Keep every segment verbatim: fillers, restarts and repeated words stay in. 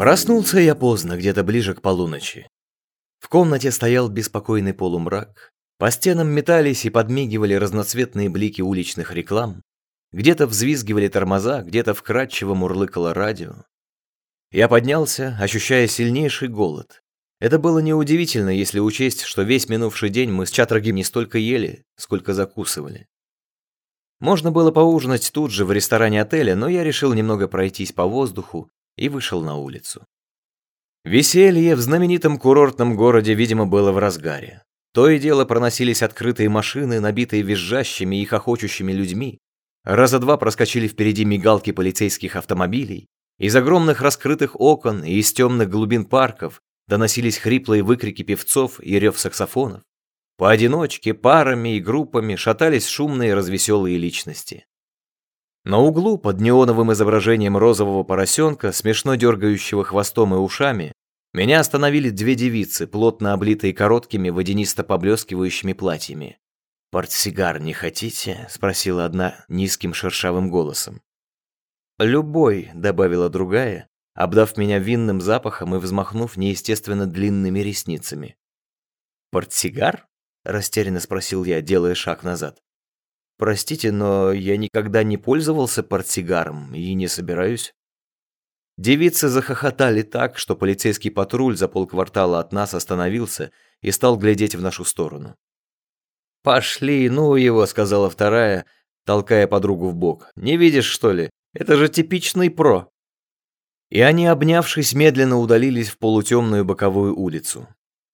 Проснулся я поздно, где-то ближе к полуночи. В комнате стоял беспокойный полумрак. По стенам метались и подмигивали разноцветные блики уличных реклам. Где-то взвизгивали тормоза, где-то вкрадчиво мурлыкало радио. Я поднялся, ощущая сильнейший голод. Это было неудивительно, если учесть, что весь минувший день мы с Чатрагим не столько ели, сколько закусывали. Можно было поужинать тут же в ресторане отеля, но я решил немного пройтись по воздуху и вышел на улицу. Веселье в знаменитом курортном городе, видимо, было в разгаре. То и дело проносились открытые машины, набитые визжащими и хохочущими людьми. Раза два проскочили впереди мигалки полицейских автомобилей. Из огромных раскрытых окон и из темных глубин парков доносились хриплые выкрики певцов и рев саксофонов. Поодиночке, парами и группами шатались шумные развеселые личности. На углу под неоновым изображением розового поросенка, смешно дергающего хвостом и ушами, меня остановили две девицы, плотно облитые короткими водянисто-поблескивающими платьями. «Портсигар не хотите?» — спросила одна низким шершавым голосом. «Любой», — добавила другая, обдав меня винным запахом и взмахнув неестественно длинными ресницами. «Портсигар?» — растерянно спросил я, делая шаг назад. «Простите, но я никогда не пользовался портсигаром и не собираюсь». Девицы захохотали так, что полицейский патруль за полквартала от нас остановился и стал глядеть в нашу сторону. «Пошли, ну его», — сказала вторая, толкая подругу в бок. «Не видишь, что ли? Это же типичный про». И они, обнявшись, медленно удалились в полутемную боковую улицу.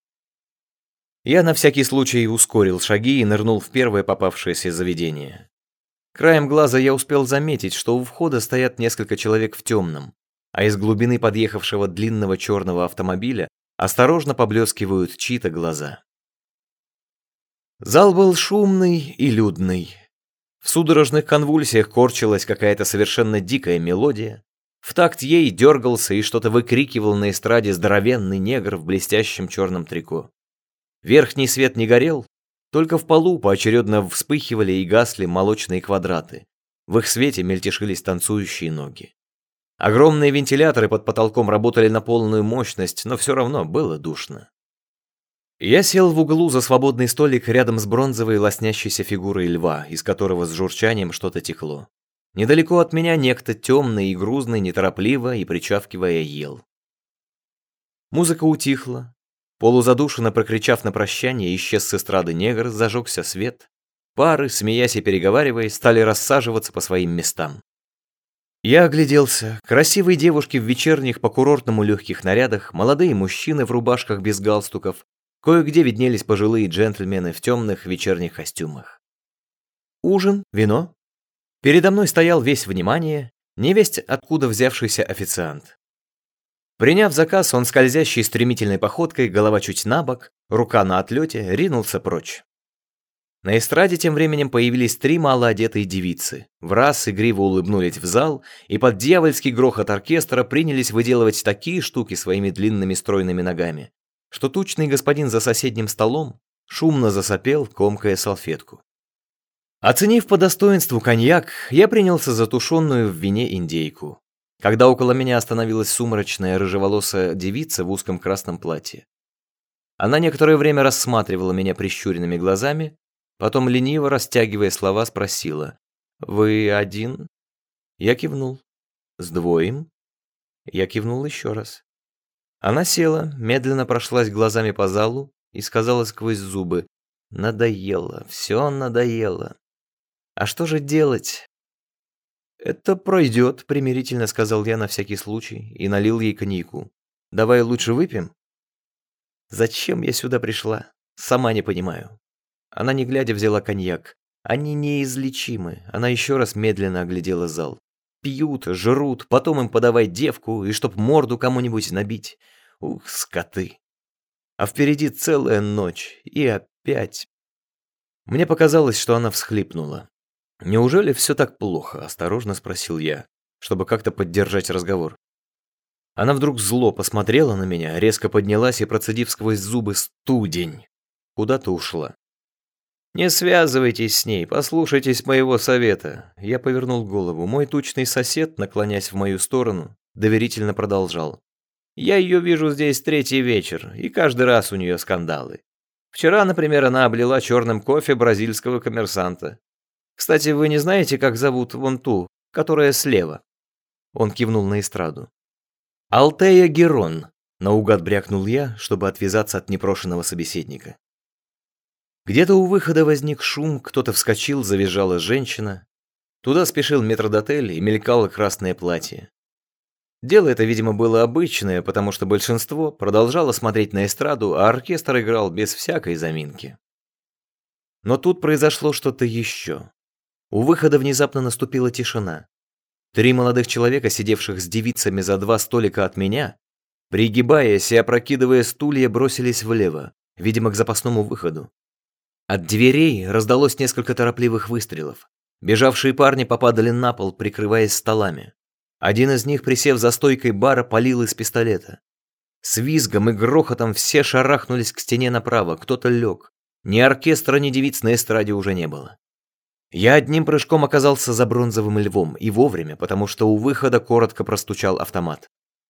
Я на всякий случай ускорил шаги и нырнул в первое попавшееся заведение. Краем глаза я успел заметить, что у входа стоят несколько человек в темном, а из глубины подъехавшего длинного черного автомобиля осторожно поблескивают чьи-то глаза. Зал был шумный и людный. В судорожных конвульсиях корчилась какая-то совершенно дикая мелодия. В такт ей дергался и что-то выкрикивал на эстраде здоровенный негр в блестящем черном трико. Верхний свет не горел, только в полу поочередно вспыхивали и гасли молочные квадраты. В их свете мельтешились танцующие ноги. Огромные вентиляторы под потолком работали на полную мощность, но все равно было душно. Я сел в углу за свободный столик рядом с бронзовой лоснящейся фигурой льва, из которого с журчанием что-то текло. Недалеко от меня некто темный и грузный, неторопливо и причавкивая ел. Музыка утихла. Полузадушенно прокричав на прощание, исчез с эстрады негр, зажегся свет. Пары, смеясь и переговариваясь, стали рассаживаться по своим местам. Я огляделся. Красивые девушки в вечерних по-курортному легких нарядах, молодые мужчины в рубашках без галстуков, кое-где виднелись пожилые джентльмены в темных вечерних костюмах. Ужин, вино. Передо мной стоял весь внимание, невесть откуда взявшийся официант. Приняв заказ, он скользящей стремительной походкой, голова чуть набок, рука на отлете, ринулся прочь. На эстраде тем временем появились три малоодетые девицы. Враз игриво улыбнулись в зал, и под дьявольский грохот оркестра принялись выделывать такие штуки своими длинными стройными ногами, что тучный господин за соседним столом шумно засопел, комкая салфетку. Оценив по достоинству коньяк, я принялся за тушенную в вине индейку, когда около меня остановилась сумрачная рыжеволосая девица в узком красном платье. Она некоторое время рассматривала меня прищуренными глазами, потом, лениво растягивая слова, спросила: «Вы один?» Я кивнул. «С двоем?» Я кивнул еще раз. Она села, медленно прошлась глазами по залу и сказала сквозь зубы: «Надоело, все надоело. А что же делать?» «Это пройдет», — примирительно сказал я на всякий случай и налил ей коньяку. «Давай лучше выпьем?» «Зачем я сюда пришла? Сама не понимаю». Она, не глядя, взяла коньяк. «Они неизлечимы». Она еще раз медленно оглядела зал. «Пьют, жрут, потом им подавай девку, и чтоб морду кому-нибудь набить. Ух, скоты. А впереди целая ночь. И опять...» Мне показалось, что она всхлипнула. «Неужели все так плохо?» – осторожно спросил я, чтобы как-то поддержать разговор. Она вдруг зло посмотрела на меня, резко поднялась и, процедив сквозь зубы «студень», куда-то ушла. «Не связывайтесь с ней, послушайтесь моего совета». Я повернул голову. Мой тучный сосед, наклонясь в мою сторону, доверительно продолжал. Я ее вижу здесь третий вечер, и каждый раз у нее скандалы. Вчера, например, она облила черным кофе бразильского коммерсанта. Кстати, вы не знаете, как зовут вон ту, которая слева?» Он кивнул на эстраду. «Алтея Герон», — наугад брякнул я, чтобы отвязаться от непрошенного собеседника. Где-то у выхода возник шум, кто-то вскочил, завизжала женщина. Туда спешил метрдотель и мелькало красное платье. Дело это, видимо, было обычное, потому что большинство продолжало смотреть на эстраду, а оркестр играл без всякой заминки. Но тут произошло что-то еще. У выхода внезапно наступила тишина. Три молодых человека, сидевших с девицами за два столика от меня, пригибаясь и опрокидывая стулья, бросились влево, видимо, к запасному выходу. От дверей раздалось несколько торопливых выстрелов. Бежавшие парни попадали на пол, прикрываясь столами. Один из них, присев за стойкой бара, палил из пистолета. С визгом и грохотом все шарахнулись к стене направо, кто-то лег. Ни оркестра, ни девиц на эстраде уже не было. Я одним прыжком оказался за бронзовым львом, и вовремя, потому что у выхода коротко простучал автомат.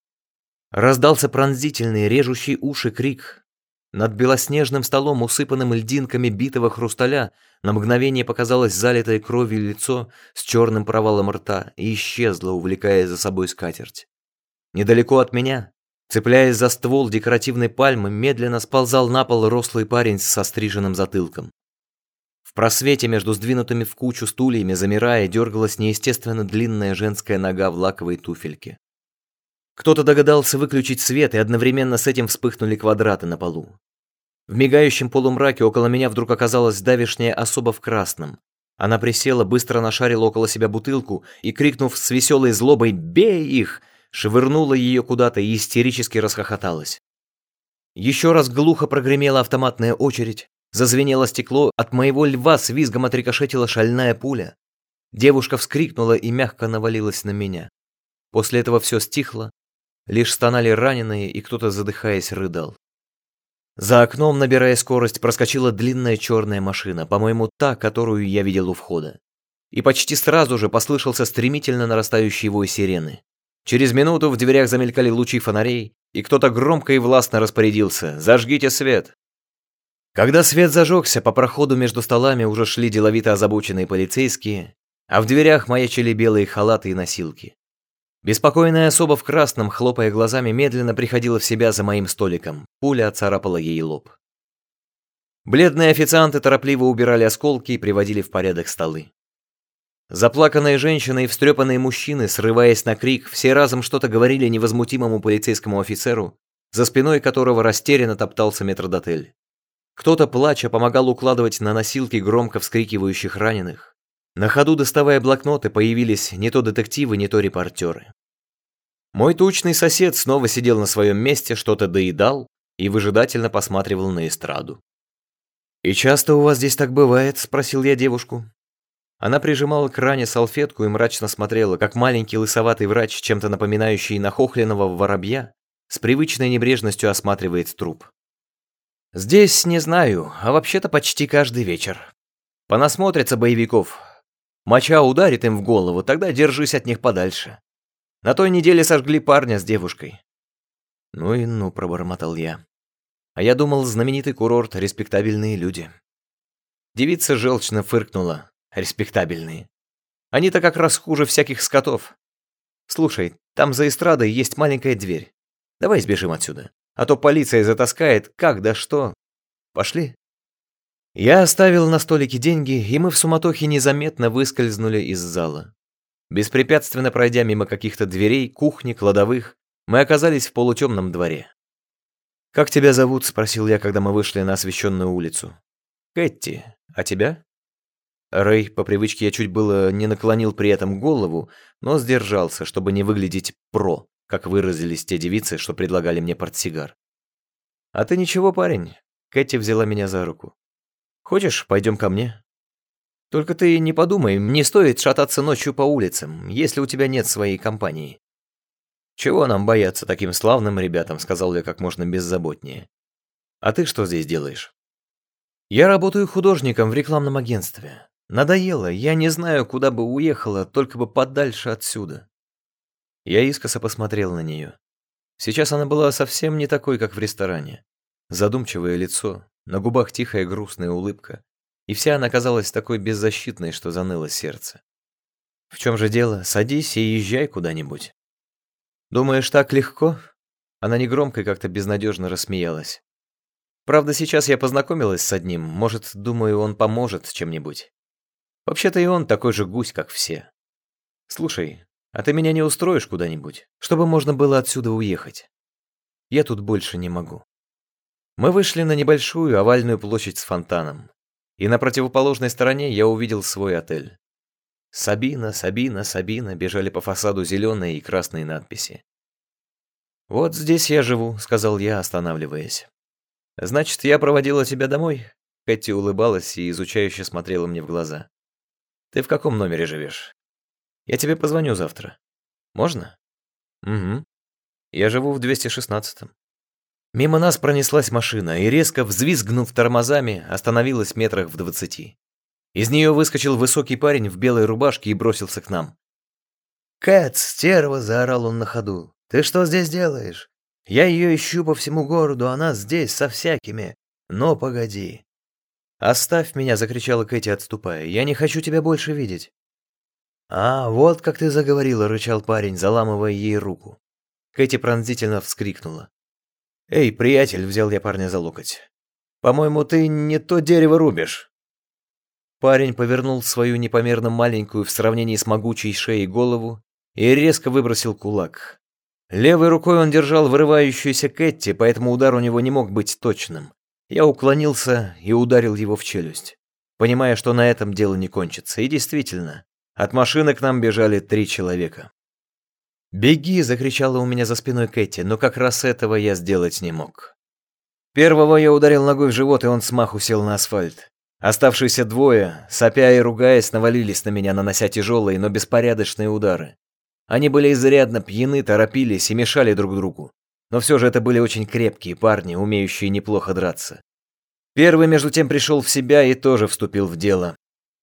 Раздался пронзительный, режущий уши крик. Над белоснежным столом, усыпанным льдинками битого хрусталя, на мгновение показалось залитое кровью лицо с черным провалом рта и исчезло, увлекая за собой скатерть. Недалеко от меня, цепляясь за ствол декоративной пальмы, медленно сползал на пол рослый парень со стриженным затылком. В просвете между сдвинутыми в кучу стульями, замирая, дергалась неестественно длинная женская нога в лаковой туфельке. Кто-то догадался выключить свет, и одновременно с этим вспыхнули квадраты на полу. В мигающем полумраке около меня вдруг оказалась давешняя особа в красном. Она присела, быстро нашарила около себя бутылку и, крикнув с веселой злобой «Бей их!», швырнула ее куда-то и истерически расхохоталась. Еще раз глухо прогремела автоматная очередь, зазвенело стекло, от моего льва с визгом отрикошетила шальная пуля. Девушка вскрикнула и мягко навалилась на меня. После этого все стихло, лишь стонали раненые, и кто-то, задыхаясь, рыдал. За окном, набирая скорость, проскочила длинная черная машина, по-моему, та, которую я видел у входа. И почти сразу же послышался стремительно нарастающий вой сирены. Через минуту в дверях замелькали лучи фонарей, и кто-то громко и властно распорядился: «Зажгите свет!». Когда свет зажегся, по проходу между столами уже шли деловито озабоченные полицейские, а в дверях маячили белые халаты и носилки. Беспокойная особа в красном, хлопая глазами, медленно приходила в себя за моим столиком. Пуля отцарапала ей лоб. Бледные официанты торопливо убирали осколки и приводили в порядок столы. Заплаканные женщины и встрепанные мужчины, срываясь на крик, все разом что-то говорили невозмутимому полицейскому офицеру, за спиной которого растерянно топтался метрдотель. Кто-то, плача, помогал укладывать на носилки громко вскрикивающих раненых. На ходу, доставая блокноты, появились не то детективы, не то репортеры. Мой тучный сосед снова сидел на своем месте, что-то доедал и выжидательно посматривал на эстраду. «И часто у вас здесь так бывает?» – спросил я девушку. Она прижимала к ране салфетку и мрачно смотрела, как маленький лысоватый врач, чем-то напоминающий нахохленного воробья, с привычной небрежностью осматривает труп. «Здесь не знаю, а вообще-то почти каждый вечер. Понасмотрятся боевиков. Моча ударит им в голову, тогда держись от них подальше. На той неделе сожгли парня с девушкой». «Ну и ну», — пробормотал я. «А я думал, знаменитый курорт, респектабельные люди». Девица желчно фыркнула. «Респектабельные. Они-то как раз хуже всяких скотов. Слушай, там за эстрадой есть маленькая дверь. Давай сбежим отсюда, а то полиция затаскает, как да что. Пошли». Я оставил на столике деньги, и мы в суматохе незаметно выскользнули из зала. Беспрепятственно пройдя мимо каких-то дверей, кухни, кладовых, мы оказались в полутемном дворе. «Как тебя зовут?» — спросил я, когда мы вышли на освещенную улицу. «Кэти. А тебя?» Рэй, по привычке я чуть было не наклонил при этом голову, но сдержался, чтобы не выглядеть «про», как выразились те девицы, что предлагали мне портсигар. «А ты ничего, парень?» — Кэти взяла меня за руку. «Хочешь, пойдем ко мне? Только ты не подумай, не стоит шататься ночью по улицам, если у тебя нет своей компании». «Чего нам бояться таким славным ребятам?» — сказал я как можно беззаботнее. «А ты что здесь делаешь?» «Я работаю художником в рекламном агентстве. Надоело, я не знаю, куда бы уехала, только бы подальше отсюда». Я искоса посмотрел на нее. Сейчас она была совсем не такой, как в ресторане. Задумчивое лицо, на губах тихая грустная улыбка. И вся она казалась такой беззащитной, что заныло сердце. «В чем же дело? Садись и езжай куда-нибудь». «Думаешь, так легко?» Она негромко и как-то безнадежно рассмеялась. «Правда, сейчас я познакомилась с одним. Может, думаю, он поможет чем-нибудь. Вообще-то и он такой же гусь, как все. Слушай, а ты меня не устроишь куда-нибудь, чтобы можно было отсюда уехать? Я тут больше не могу». Мы вышли на небольшую овальную площадь с фонтаном. И на противоположной стороне я увидел свой отель. «Сабина, Сабина, Сабина» бежали по фасаду зеленые и красные надписи. «Вот здесь я живу», — сказал я, останавливаясь. «Значит, я проводила тебя домой?» Кэти улыбалась и изучающе смотрела мне в глаза. «Ты в каком номере живешь? Я тебе позвоню завтра. Можно?» «Угу. Я живу в двести шестнадцатом». Мимо нас пронеслась машина и, резко взвизгнув тормозами, остановилась метрах в двадцати. Из нее выскочил высокий парень в белой рубашке и бросился к нам. «Кэт, стерва!» — заорал он на ходу. «Ты что здесь делаешь? Я ее ищу по всему городу, она здесь, со всякими. Но погоди». «Оставь меня!» — закричала Кэти, отступая. «Я не хочу тебя больше видеть». «А, вот как ты заговорила!» — рычал парень, заламывая ей руку. Кэти пронзительно вскрикнула. «Эй, приятель!» — взял я парня за локоть. «По-моему, ты не то дерево рубишь». Парень повернул свою непомерно маленькую в сравнении с могучей шеей голову и резко выбросил кулак. Левой рукой он держал вырывающуюся Кэти, поэтому удар у него не мог быть точным. Я уклонился и ударил его в челюсть, понимая, что на этом дело не кончится. И действительно, от машины к нам бежали три человека. «Беги!» — закричала у меня за спиной Кэти, но как раз этого я сделать не мог. Первого я ударил ногой в живот, и он смаху сел на асфальт. Оставшиеся двое, сопя и ругаясь, навалились на меня, нанося тяжелые, но беспорядочные удары. Они были изрядно пьяны, торопились и мешали друг другу. Но все же это были очень крепкие парни, умеющие неплохо драться. Первый, между тем, пришел в себя и тоже вступил в дело.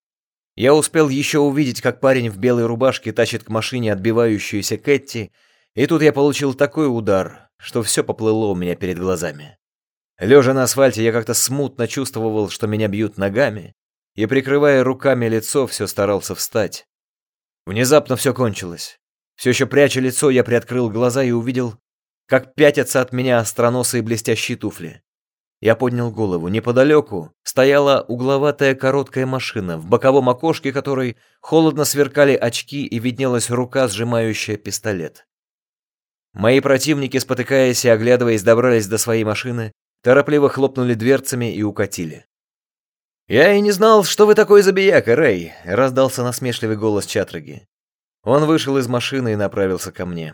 Я успел еще увидеть, как парень в белой рубашке тащит к машине отбивающуюся Кэти, и тут я получил такой удар, что все поплыло у меня перед глазами. Лежа на асфальте, я как-то смутно чувствовал, что меня бьют ногами, и, прикрывая руками лицо, все старался встать. Внезапно все кончилось. Все еще пряча лицо, я приоткрыл глаза и увидел, как пятятся от меня остроносые блестящие туфли. Я поднял голову. Неподалеку стояла угловатая короткая машина, в боковом окошке которой холодно сверкали очки и виднелась рука, сжимающая пистолет. Мои противники, спотыкаясь и оглядываясь, добрались до своей машины, торопливо хлопнули дверцами и укатили. «Я и не знал, что вы такой забияка, Рэй!» — раздался насмешливый голос Чатраги. Он вышел из машины и направился ко мне.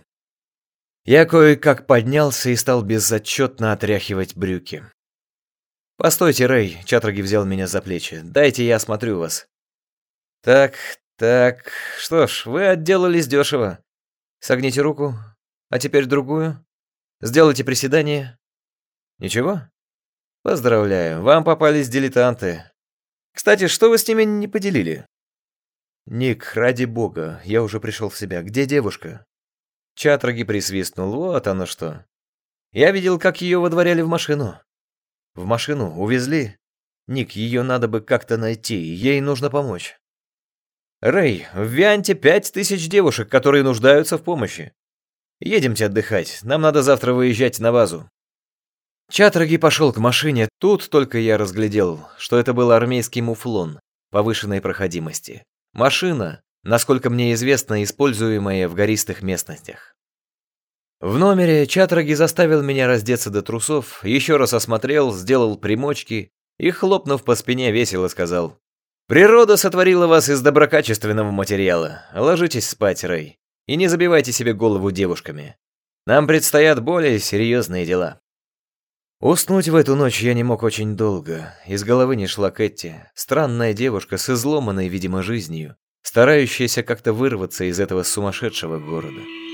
Я кое-как поднялся и стал безотчетно отряхивать брюки. «Постойте, Рэй!» — Чатраги взял меня за плечи. «Дайте я осмотрю вас». «Так, так... Что ж, вы отделались дешево. Согните руку. А теперь другую. Сделайте приседание. Ничего? Поздравляю, вам попались дилетанты. Кстати, что вы с ними не поделили?» «Ник, ради бога, я уже пришел в себя. Где девушка?» Чатраги присвистнул. «Вот оно что. Я видел, как ее водворяли в машину». «В машину? Увезли?» «Ник, ее надо бы как-то найти, ей нужно помочь». «Рэй, в Вианте пять тысяч девушек, которые нуждаются в помощи. Едемте отдыхать, нам надо завтра выезжать на базу». Чатраги пошел к машине, тут только я разглядел, что это был армейский муфлон повышенной проходимости. Машина, насколько мне известно, используемая в гористых местностях. В номере Чатраги заставил меня раздеться до трусов, еще раз осмотрел, сделал примочки и, хлопнув по спине, весело сказал: «Природа сотворила вас из доброкачественного материала. Ложитесь спать, Рэй, и не забивайте себе голову девушками. Нам предстоят более серьезные дела». Уснуть в эту ночь я не мог очень долго. Из головы не шла Кэти, странная девушка с изломанной, видимо, жизнью, старающаяся как-то вырваться из этого сумасшедшего города.